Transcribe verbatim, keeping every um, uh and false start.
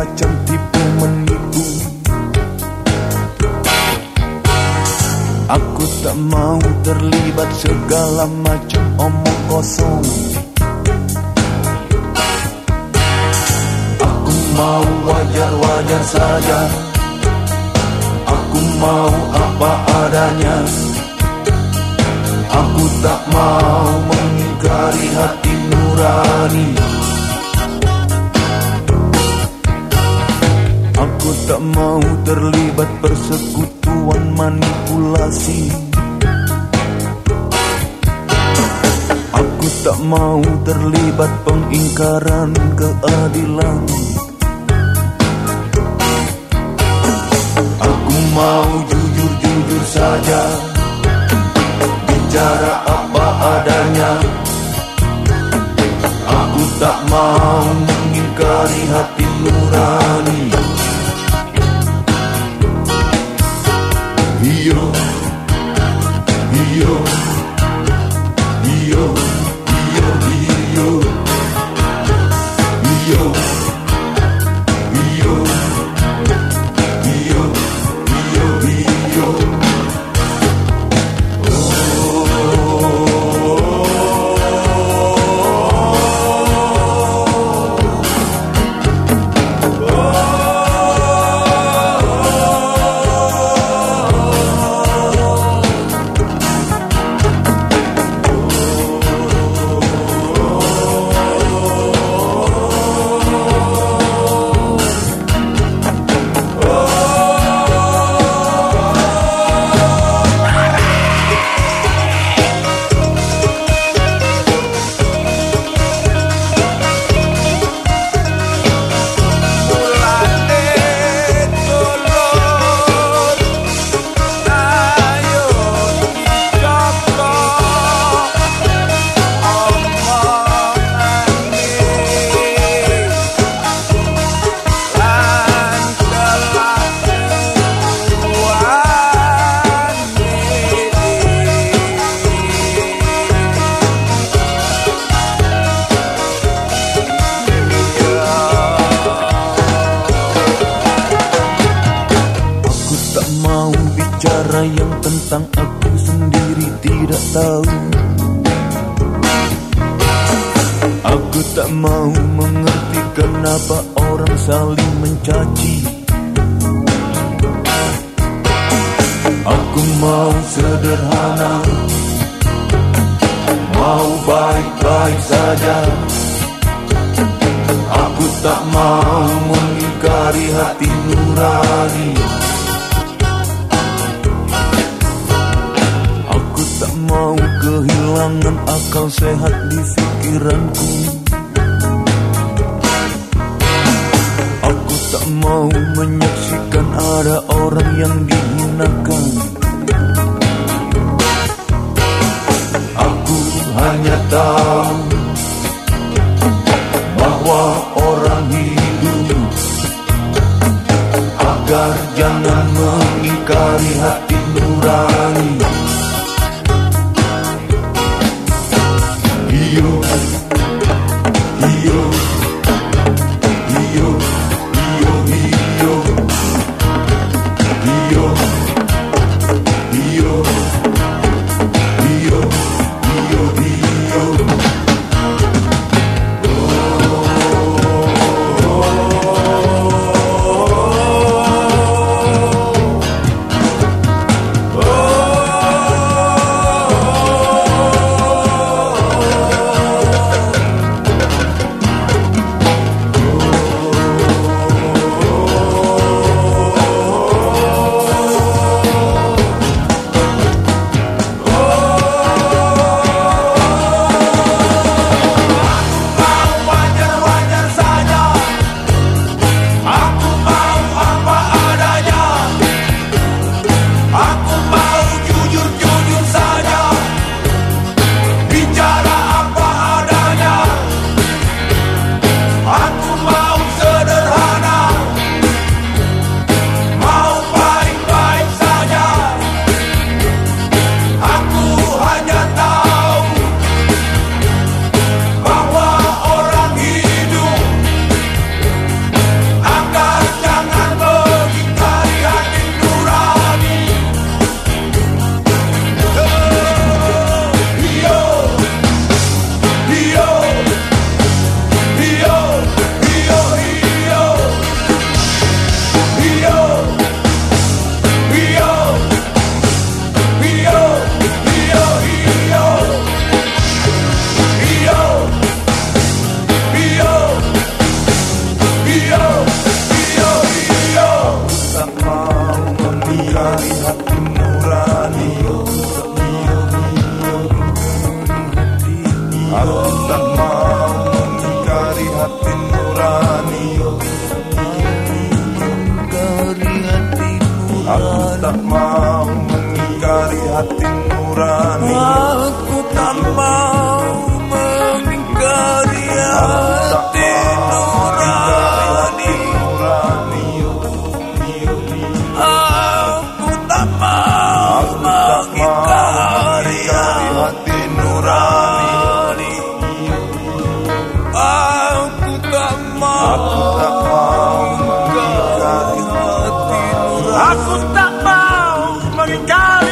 macam tipu menipu. Aku tak mau terlibat segala macam omong kosong. Aku mau wajar-wajar saja. Aku mau apa adanya. Aku tak mau mengingkari hati nurani. Aku tak mau terlibat persekutuan manipulasi. Aku tak mau terlibat pengingkaran keadilan. Aku mau jujur-jujur saja, bicara apa adanya. Aku tak mau mengingkari hati nurani. Iyo, iyo, iyo, iyo, iyo, iyo, iyo, iyo, iyo, iyo. Bicara yang tentang aku sendiri tidak tahu. Aku tak mau mengerti kenapa orang saling mencaci. Aku mau sederhana, mau baik-baik saja. Aku tak mau mengingkari hati nurani. Tak mau kehilangan akal sehat di pikiranku. Aku tak mau menyaksikan ada orang yang dihinakan. Aku hanya tahu bahwa orang hidup agar jangan mengingkari hati nurani. Iyo, iyo, iyo, iyo, iyo, iyo, iyo, iyo, iyo, iyo. Oh, oh, oh. mengingkari hati nurani. Aku tak mau mengingkari hati nurani. Aku tak mau mengingkari hati nurani. Aku tak mau mengingkari hati nurani. Aku tak mau mengingkari hati nurani. Aku tak mau mengingkari hati nurani. Aku tak mau mengingkari